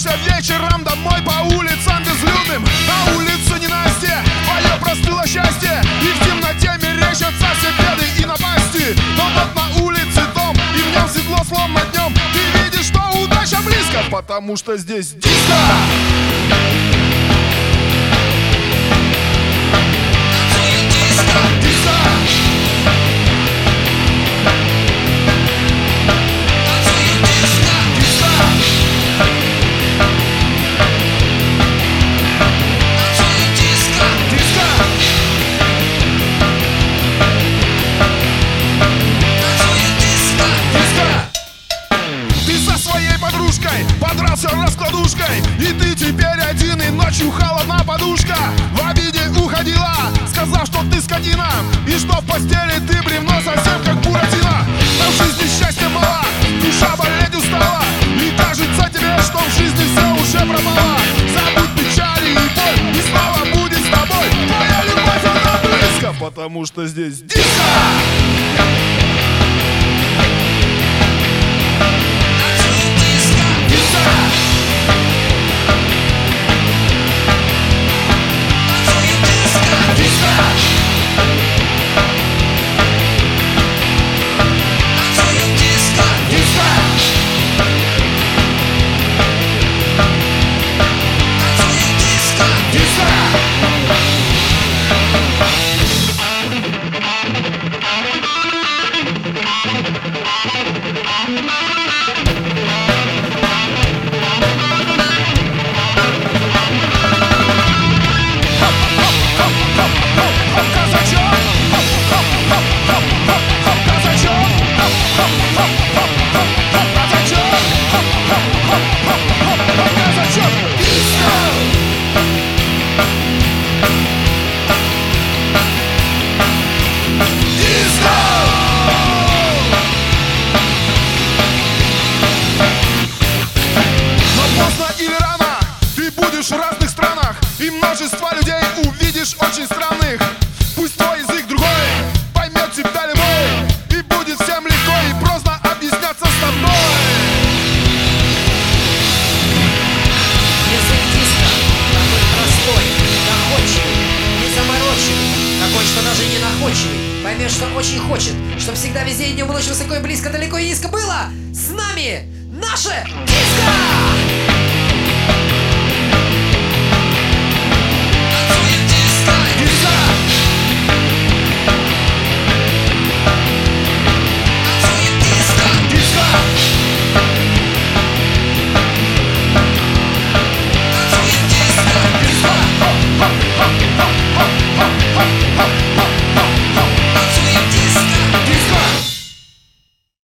Возвращаешься вечером домой по улицам безлюдным. На улице ненастье, твое простыло счастье, и в темноте мерещатся все беды и напасти. Но вот на улице дом, и в нем светло словно днем. Ты видишь, что удача близко, потому что здесь диско. Подрался раскладушкой, и ты теперь один, и ночью холодна подушка. В обиде уходила, сказав, что ты скотина, и что в постели ты бревно совсем как Буратино. Но в жизни счастья мало, душа болеть устала, и кажется тебе, что в жизни все уже пропало. Забудь печали и боль, и снова будет с тобой твоя любовь, она близко, потому что здесь диско. В разных странах и множество людей увидишь очень странных. Пусть твой язык другой, поймет тебя любой, и будет всем легко и просто объясняться с тобой. Язык диско такой простой, доходчивый, не замороченный, такой, что даже не находчивый. Поймешь, что очень хочет, чтоб всегда везде и днем и ночью высоко и близко, далеко и низко было. С нами наше диско! Up, up, up, up, up, up.